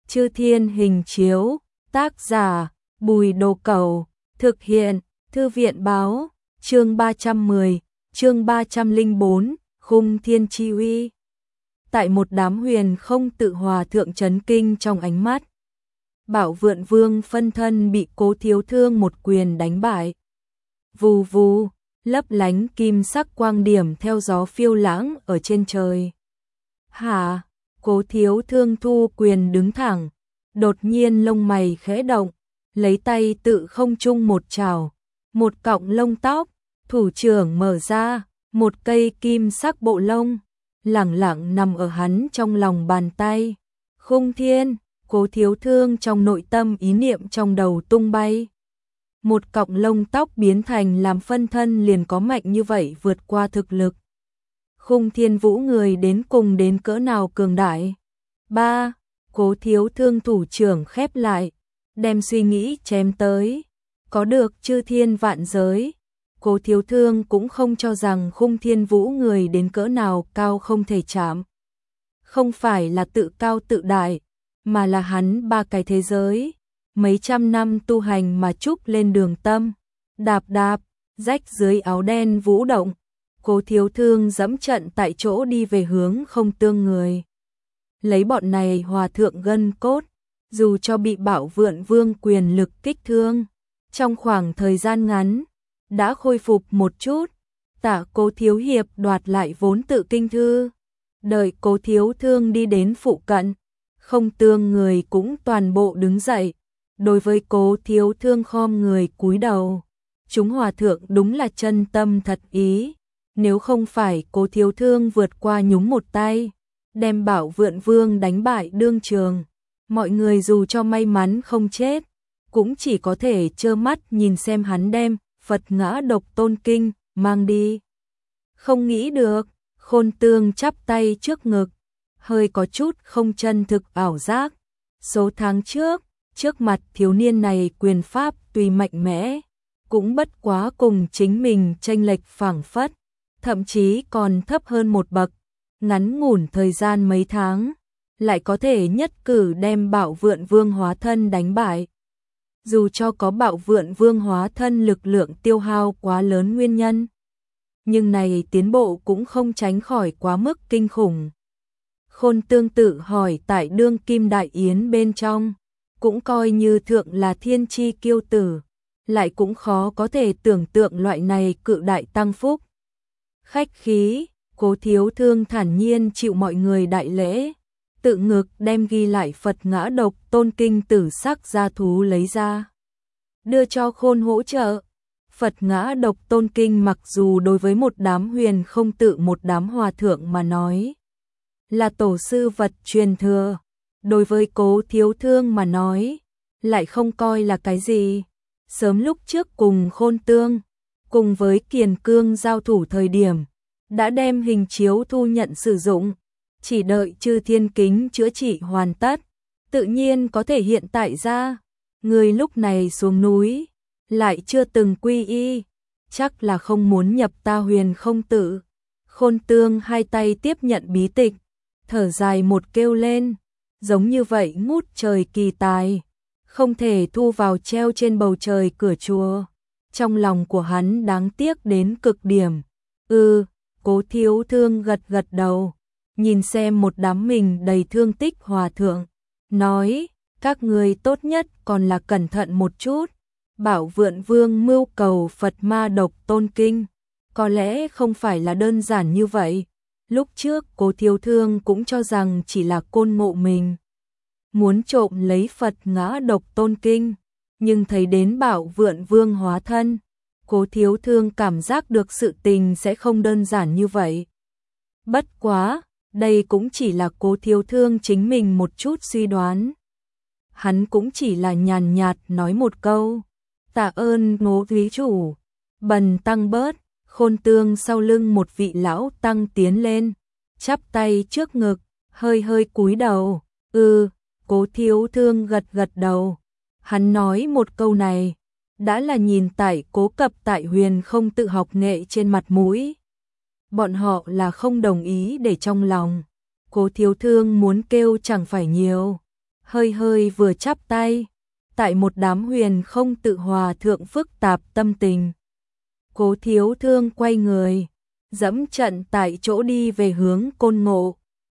Chư Thiên Hình Chiếu, tác giả, Bùi Đồ Cẩu, thực hiện, Thư viện Báo, chương 310, chương 304, Khung Thiên Chi Uy. Tại một đám huyền không tự hòa thượng chấn kinh trong ánh mắt. Bảo Vượn Vương phân thân bị Cố Thiếu Thương một quyền đánh bại. Vù vù, lấp lánh kim sắc quang điểm theo gió phiêu lãng ở trên trời. Hả? Cố Thiếu Thương thu quyền đứng thẳng, đột nhiên lông mày khẽ động, lấy tay tự không trung một chảo, một cọng lông tóc, thủ trưởng mở ra, một cây kim sắc bộ lông, lẳng lặng nằm ở hắn trong lòng bàn tay. Khung thiên, Cố Thiếu Thương trong nội tâm ý niệm trong đầu tung bay. Một cọng lông tóc biến thành làm phân thân liền có mạnh như vậy vượt qua thực lực. Khung Thiên Vũ người đến cùng đến cỡ nào cường đại. 3. Cố Thiếu Thương thủ trưởng khép lại, đem suy nghĩ chém tới. Có được chư thiên vạn giới. Cố Thiếu Thương cũng không cho rằng Khung Thiên Vũ người đến cỡ nào cao không thể chạm. Không phải là tự cao tự đại, mà là hắn ba cái thế giới. Mấy trăm năm tu hành mà trúc lên đường tâm. Đạp đạp, rách dưới áo đen vũ động. Cố Thiếu Thương dẫm trận tại chỗ đi về hướng không tương người. Lấy bọn này hòa thượng gân cốt, dù cho bị Bảo Vượn Vương quyền lực kích thương, trong khoảng thời gian ngắn, đã khôi phục một chút. Tả Cố Thiếu Hiệp đoạt lại vốn tự kinh thư. Đợi Cố Thiếu Thương đi đến phụ cận, không tương người cũng toàn bộ đứng dậy. Đối với Cố Thiếu Thương khom người cúi đầu. Chúng hòa thượng đúng là chân tâm thật ý. Nếu không phải Cố Thiếu Thương vượt qua nhúng một tay, đem Bảo Vượn Vương đánh bại đương trường, mọi người dù cho may mắn không chết, cũng chỉ có thể trơ mắt nhìn xem hắn đem Phật Ngã Độc Tôn Kinh mang đi. Không nghĩ được, Khôn Tương chắp tay trước ngực, hơi có chút không chân thực ảo giác. Số tháng trước mặt thiếu niên này quyền pháp tuy mạnh mẽ, cũng bất quá cùng chính mình chênh lệch phảng phất, thậm chí còn thấp hơn một bậc. Ngắn ngủn thời gian mấy tháng, lại có thể nhất cử đem Bảo Vượn Vương hóa thân đánh bại. Dù cho có Bảo Vượn Vương hóa thân lực lượng tiêu hao quá lớn nguyên nhân, nhưng này tiến bộ cũng không tránh khỏi quá mức kinh khủng. Khôn Tương tự hỏi tại đương kim đại yến bên trong, cũng coi như thượng là thiên chi kiêu tử, lại cũng khó có thể tưởng tượng loại này cự đại tăng phúc. Khách khí, Cố Thiếu Thương thản nhiên chịu mọi người đại lễ, tự ngực đem ghi lại Phật Ngã Độc Tôn Kinh tử sắc gia thú lấy ra, đưa cho Khôn hỗ trợ. Phật Ngã Độc Tôn Kinh mặc dù đối với một đám huyền không tự một đám hòa thượng mà nói là tổ sư vật truyền thừa, đối với Cố Thiếu Thương mà nói lại không coi là cái gì. Sớm lúc trước cùng Khôn Tương, cùng với Kiền Cương giao thủ thời điểm, đã đem hình chiếu thu nhận sử dụng, chỉ đợi Chư Thiên Kính chữa trị hoàn tất, tự nhiên có thể hiện tại ra. Người lúc này xuống núi, lại chưa từng quy y, chắc là không muốn nhập ta huyền không tự. Khôn Tương hai tay tiếp nhận bí tịch, thở dài một kêu lên, giống như vậy ngút trời kỳ tài, không thể thu vào treo trên bầu trời cửa chùa. Trong lòng của hắn đáng tiếc đến cực điểm. Cố Thiếu Thương gật gật đầu, nhìn xem một đám mình đầy thương tích hòa thượng, nói, các người tốt nhất còn là cẩn thận một chút. Bảo Vượn Vương mưu cầu Phật Ma Độc Tôn Kinh, có lẽ không phải là đơn giản như vậy. Lúc trước Cố Thiếu Thương cũng cho rằng chỉ là Côn Ngộ mình muốn trộm lấy Phật Ngã Độc Tôn Kinh, nhưng thấy đến Bảo Vượn Vương hóa thân, Cố Thiếu Thương cảm giác được sự tình sẽ không đơn giản như vậy. Bất quá, đây cũng chỉ là Cố Thiếu Thương chính mình một chút suy đoán. Hắn cũng chỉ là nhàn nhạt nói một câu, tạ ơn Ngô Thúy Chủ. Bần tăng bớt. Khôn Tương sau lưng một vị lão tăng tiến lên, chắp tay trước ngực, hơi cúi đầu. Cố Thiếu Thương gật gật đầu. Hắn nói một câu này, đã là nhìn tại Cố Cập tại huyền không tự học nghệ trên mặt mũi. Bọn họ là không đồng ý để trong lòng. Cố Thiếu Thương muốn kêu chẳng phải nhiều. hơi hơi vừa chắp tay, tại một đám huyền không tự hòa thượng phức tạp tâm tình. Cố Thiếu Thương quay người, dẫm trận tại chỗ đi về hướng Côn Ngộ.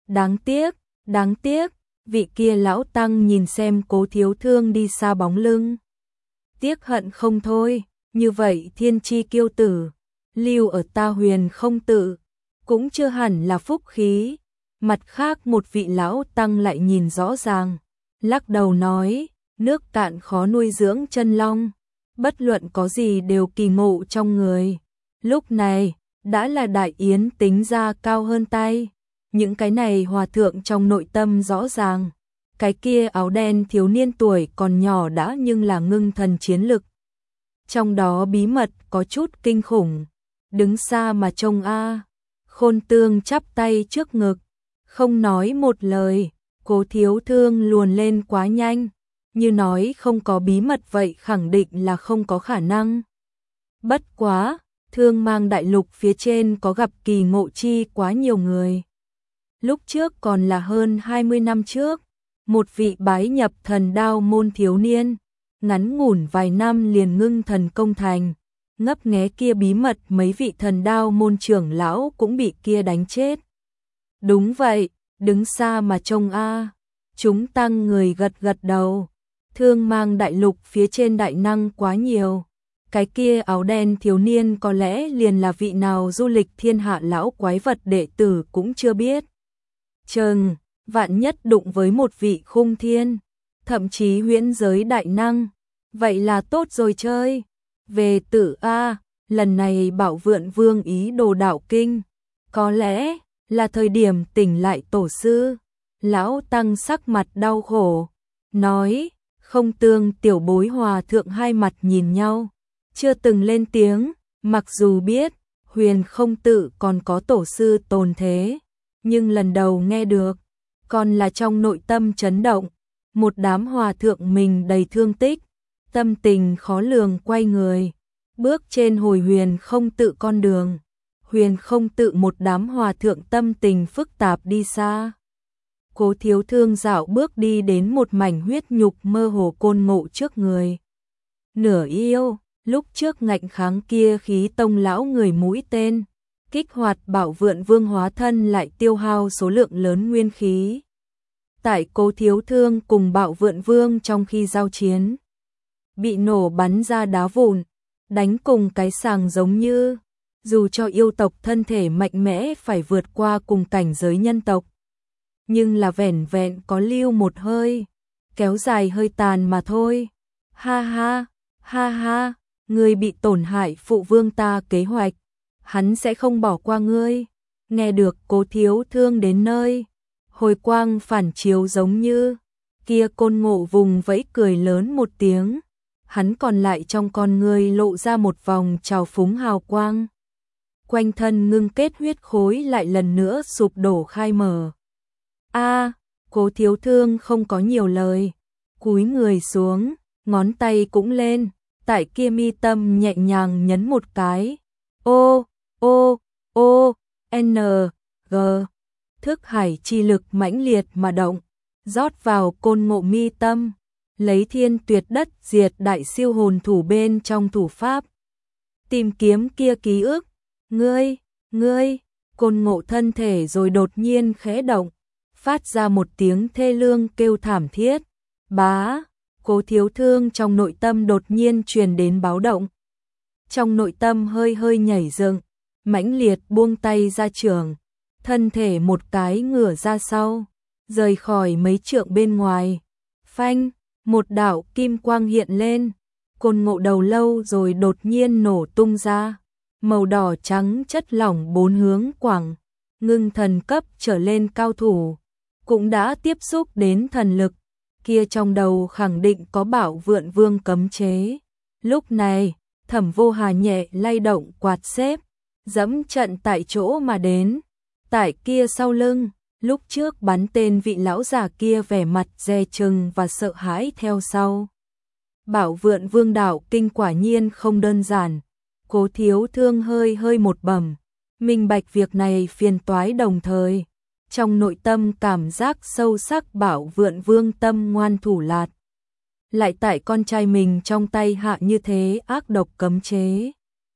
Đáng tiếc, vị kia lão tăng nhìn xem Cố Thiếu Thương đi xa bóng lưng. Tiếc hận không thôi, như vậy thiên chi kiêu tử, lưu ở ta huyền không tự, cũng chưa hẳn là phúc khí. Mặt khác một vị lão tăng lại nhìn rõ ràng, lắc đầu nói, nước cạn khó nuôi dưỡng chân long, bất luận có gì đều kỳ ngộ trong người. Lúc này, đã là đại yến tính ra cao hơn tay. Những cái này hòa thượng trong nội tâm rõ ràng. Cái kia áo đen thiếu niên tuổi còn nhỏ đã nhưng là ngưng thần chiến lực. Trong đó bí mật có chút kinh khủng. Đứng xa mà trông a. Khôn Tương chắp tay trước ngực, không nói một lời. Cố Thiếu Thương luồn lên quá nhanh, như nói không có bí mật vậy khẳng định là không có khả năng. Bất quá, Thương Mang đại lục phía trên có gặp kỳ ngộ chi quá nhiều người. Lúc trước còn là hơn 20 năm trước, một vị bái nhập thần đao môn thiếu niên, ngắn ngủn vài năm liền ngưng thần công thành, ngấp nghé kia bí mật mấy vị thần đao môn trưởng lão cũng bị kia đánh chết. Đúng vậy, đứng xa mà trông a. Chúng tăng người gật gật đầu. Thương Mang đại lục phía trên đại năng quá nhiều. Cái kia áo đen thiếu niên có lẽ liền là vị nào du lịch thiên hạ lão quái vật đệ tử cũng chưa biết. Chừng, vạn nhất đụng với một vị khung thiên, thậm chí huyễn giới đại năng, vậy là tốt rồi chơi. Về tử a, lần này Bảo Vượn Vương ý đồ đạo kinh, có lẽ là thời điểm tỉnh lại tổ sư. Lão tăng sắc mặt đau khổ, nói, Không Tương tiểu bối hòa thượng hai mặt nhìn nhau, chưa từng lên tiếng, mặc dù biết, huyền không tự còn có tổ sư tồn thế, nhưng lần đầu nghe được, còn là trong nội tâm chấn động, một đám hòa thượng mình đầy thương tích, tâm tình khó lường quay người, bước trên hồi huyền không tự con đường, huyền không tự một đám hòa thượng tâm tình phức tạp đi xa. Cố Thiếu Thương dạo bước đi đến một mảnh huyết nhục mơ hồ Côn Ngộ trước người. Nửa yêu, lúc trước ngạnh kháng kia khí tông lão người mũi tên, kích hoạt Bảo Vượn Vương hóa thân lại tiêu hao số lượng lớn nguyên khí. Tại Cố Thiếu Thương cùng Bảo Vượn Vương trong khi giao chiến, bị nổ bắn ra đá vụn, đánh cùng cái sàng giống như, dù cho yêu tộc thân thể mạnh mẽ phải vượt qua cùng cảnh giới nhân tộc, nhưng là vẻn vẹn có lưu một hơi, kéo dài hơi tàn mà thôi. Ha ha, ngươi bị tổn hại phụ vương ta kế hoạch, hắn sẽ không bỏ qua ngươi. Nghe được Cố Thiếu Thương đến nơi, hồi quang phản chiếu giống như, kia Côn Ngộ vùng vẫy cười lớn một tiếng, hắn còn lại trong con ngươi lộ ra một vòng trào phúng hào quang. Quanh thân ngưng kết huyết khối lại lần nữa sụp đổ khai mở. A, Cố Thiếu Thương không có nhiều lời, cúi người xuống, ngón tay cũng lên, tại kia mi tâm nhẹ nhàng nhấn một cái. N, G, thức hải chi lực mãnh liệt mà động, rót vào Côn Ngộ mi tâm, lấy thiên tuyệt đất diệt đại siêu hồn thủ bên trong thủ pháp. Tìm kiếm kia ký ức, ngươi, Côn Ngộ thân thể rồi đột nhiên khẽ động, phát ra một tiếng thê lương kêu thảm thiết. Bá, Cố Thiếu Thương trong nội tâm đột nhiên truyền đến báo động. Trong nội tâm hơi hơi nhảy dựng, mãnh liệt buông tay ra trường, thân thể một cái ngửa ra sau, rời khỏi mấy trượng bên ngoài. Phanh, một đạo kim quang hiện lên, Côn Ngộ đầu lâu rồi đột nhiên nổ tung ra, màu đỏ trắng chất lỏng bốn hướng quẳng, ngưng thần cấp trở lên cao thủ, cũng đã tiếp xúc đến thần lực, kia trong đầu khẳng định có Bảo Vượn Vương cấm chế. Lúc này, Thẩm Vô Hà nhẹ lay động quạt xếp, dẫm trận tại chỗ mà đến, tại kia sau lưng, lúc trước bắn tên vị lão già kia vẻ mặt dè chừng và sợ hãi theo sau. Bảo Vượn Vương đạo kinh quả nhiên không đơn giản, Cố Thiếu Thương hơi hơi một bẩm, minh bạch việc này phiền toái đồng thời, trong nội tâm cảm giác sâu sắc Bảo Vượn Vương tâm ngoan thủ lạt. Lại tại con trai mình trong tay hạ như thế ác độc cấm chế.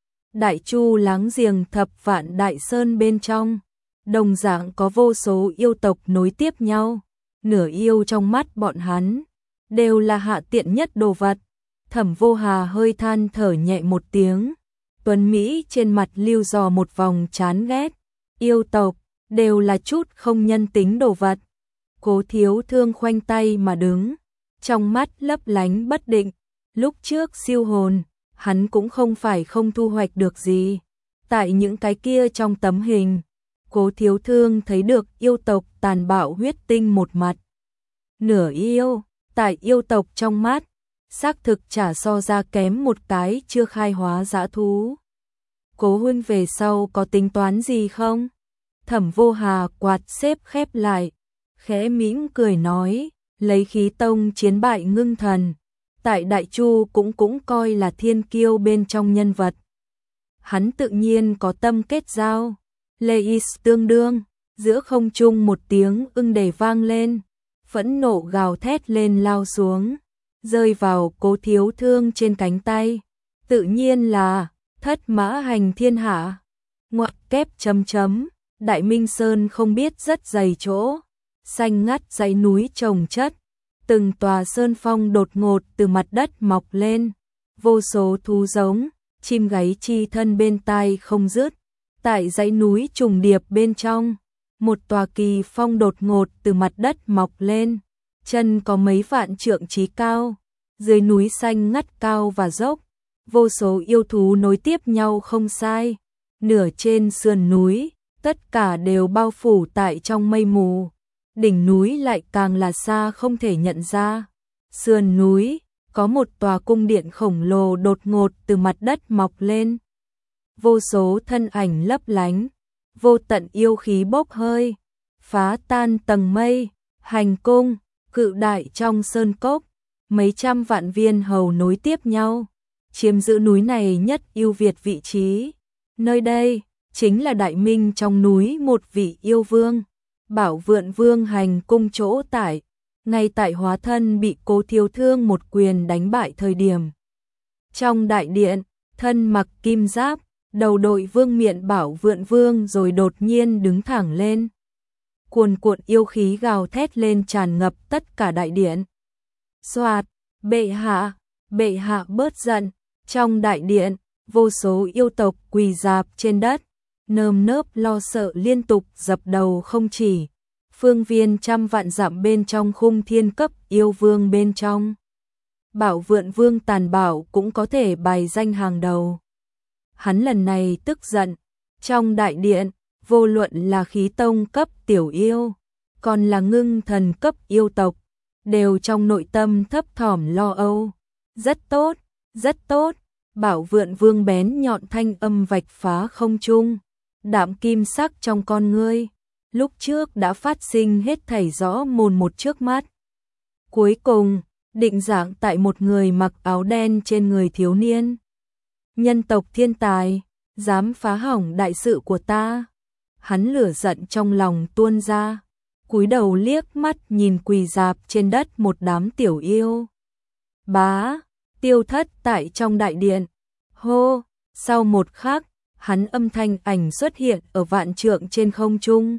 Đại Chu láng giềng thập vạn đại sơn bên trong, đồng dạng có vô số yêu tộc nối tiếp nhau, nửa yêu trong mắt bọn hắn, đều là hạ tiện nhất đồ vật. Thẩm Vô Hà hơi than thở nhẹ một tiếng, tuấn Mỹ trên mặt lưu dò một vòng chán ghét, yêu tộc, đều là chút không nhân tính đồ vật. Cố Thiếu Thương khoanh tay mà đứng, trong mắt lấp lánh bất định, lúc trước siêu hồn, hắn cũng không phải không thu hoạch được gì. Tại những cái kia trong tấm hình, Cố Thiếu Thương thấy được yêu tộc tàn bạo huyết tinh một mặt. Nửa yêu, tại yêu tộc trong mắt, xác thực chả so ra kém một cái chưa khai hóa dã thú. Cố huynh về sau có tính toán gì không? Thẩm Vô Hà quạt xếp khép lại, khẽ mỉm cười nói, lấy khí tông chiến bại ngưng thần, tại Đại Chu cũng coi là thiên kiêu bên trong nhân vật. Hắn tự nhiên có tâm kết giao. Leis tương đương, giữa không trung một tiếng ưng đề vang lên, phẫn nộ gào thét lên lao xuống, rơi vào Cố Thiếu Thương trên cánh tay. Tự nhiên là thất mã hành thiên hạ. Ngoặc kép chấm chấm, Đại Minh Sơn không biết rất dày chỗ, xanh ngắt dãy núi chồng chất, từng tòa sơn phong đột ngột từ mặt đất mọc lên, vô số thú giống, chim gáy chi thân bên tai không dứt. Tại dãy núi trùng điệp bên trong, một tòa kỳ phong đột ngột từ mặt đất mọc lên, chân có mấy vạn trượng chí cao, dưới núi xanh ngắt cao và dốc, vô số yêu thú nối tiếp nhau không sai, nửa trên sườn núi, tất cả đều bao phủ tại trong mây mù, đỉnh núi lại càng là xa không thể nhận ra. Sườn núi, có một tòa cung điện khổng lồ đột ngột từ mặt đất mọc lên. Vô số thân ảnh lấp lánh, vô tận yêu khí bốc hơi, phá tan tầng mây, hành cung, cự đại trong sơn cốc, mấy trăm vạn viên hầu nối tiếp nhau, chiếm giữ núi này nhất yêu Việt vị trí. Nơi đây, chính là Đại Minh trong núi một vị yêu vương, Bảo Vượn Vương hành cung chỗ tại, ngay tại hóa thân bị Cố Thiếu Thương một quyền đánh bại thời điểm. Trong đại điện, thân mặc kim giáp, đầu đội vương miện Bảo Vượn Vương rồi đột nhiên đứng thẳng lên. Cuồn cuộn yêu khí gào thét lên tràn ngập tất cả đại điện. Soạt, bệ hạ bớt giận. Trong đại điện, vô số yêu tộc quỳ rạp trên đất, nơm nớp lo sợ liên tục dập đầu không chỉ. Phương viên trăm vạn dặm bên trong khung thiên cấp yêu vương bên trong, Bảo Vượn Vương tàn bạo cũng có thể bài danh hàng đầu. Hắn lần này tức giận, trong đại điện, vô luận là khí tông cấp tiểu yêu, còn là ngưng thần cấp yêu tộc, đều trong nội tâm thấp thỏm lo âu. Rất tốt, rất tốt, Bảo Vượn Vương bén nhọn thanh âm vạch phá không trung, đạm kim sắc trong con ngươi, lúc trước đã phát sinh hết thảy rõ mồn một trước mắt. Cuối cùng, định dạng tại một người mặc áo đen trên người thiếu niên. Nhân tộc thiên tài, dám phá hỏng đại sự của ta. Hắn lửa giận trong lòng tuôn ra, cúi đầu liếc mắt nhìn quỳ rạp trên đất một đám tiểu yêu. Bá, tiêu thất tại trong đại điện. Hô, sau một khắc, hắn âm thanh ảnh xuất hiện ở vạn trượng trên không trung.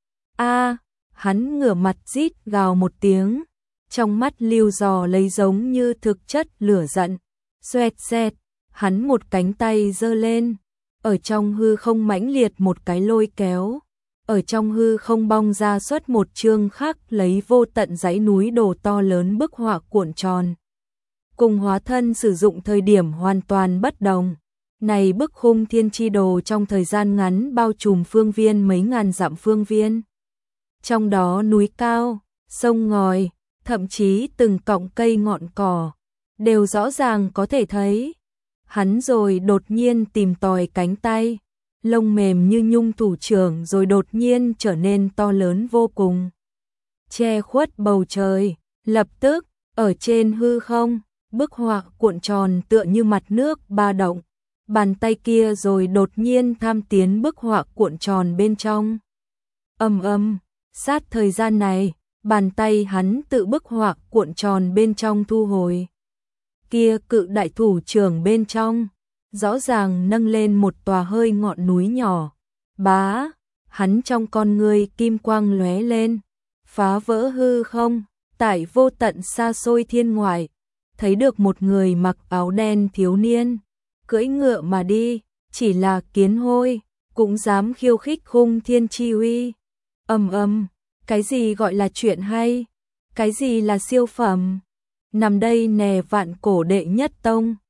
Hắn ngửa mặt rít gào một tiếng, trong mắt lưu dò lấy giống như thực chất lửa giận. Xoẹt xẹt, hắn một cánh tay giơ lên, ở trong hư không mãnh liệt một cái lôi kéo, ở trong hư không bong ra xuất một chương khắc lấy vô tận dãy núi đồ to lớn bức họa cuộn tròn. Cùng hóa thân sử dụng thời điểm hoàn toàn bất đồng. Này bức khung thiên chi đồ trong thời gian ngắn bao trùm phương viên mấy ngàn dặm phương viên. Trong đó núi cao, sông ngòi, thậm chí từng cọng cây ngọn cỏ, đều rõ ràng có thể thấy. Hắn rồi đột nhiên tìm tòi cánh tay, lông mềm như nhung thủ trưởng rồi đột nhiên trở nên to lớn vô cùng. Che khuất bầu trời, lập tức, ở trên hư không, bức họa cuộn tròn tựa như mặt nước ba động. Bàn tay kia rồi đột nhiên tham tiến bức họa cuộn tròn bên trong. Ầm ầm, Sát thời gian này, bàn tay hắn tự bức họa cuộn tròn bên trong thu hồi. Kia cự đại thủ trưởng bên trong, rõ ràng nâng lên một tòa hơi ngọn núi nhỏ. Bá, hắn trong con ngươi kim quang lóe lên, phá vỡ hư không, tại vô tận xa xôi thiên ngoại, thấy được một người mặc áo đen thiếu niên, cưỡi ngựa mà đi, chỉ là kiến hôi, cũng dám khiêu khích Khung Thiên Chi Uy. Cái gì gọi là chuyện hay? Cái gì là siêu phẩm? Nằm đây nè vạn cổ đệ nhất tông.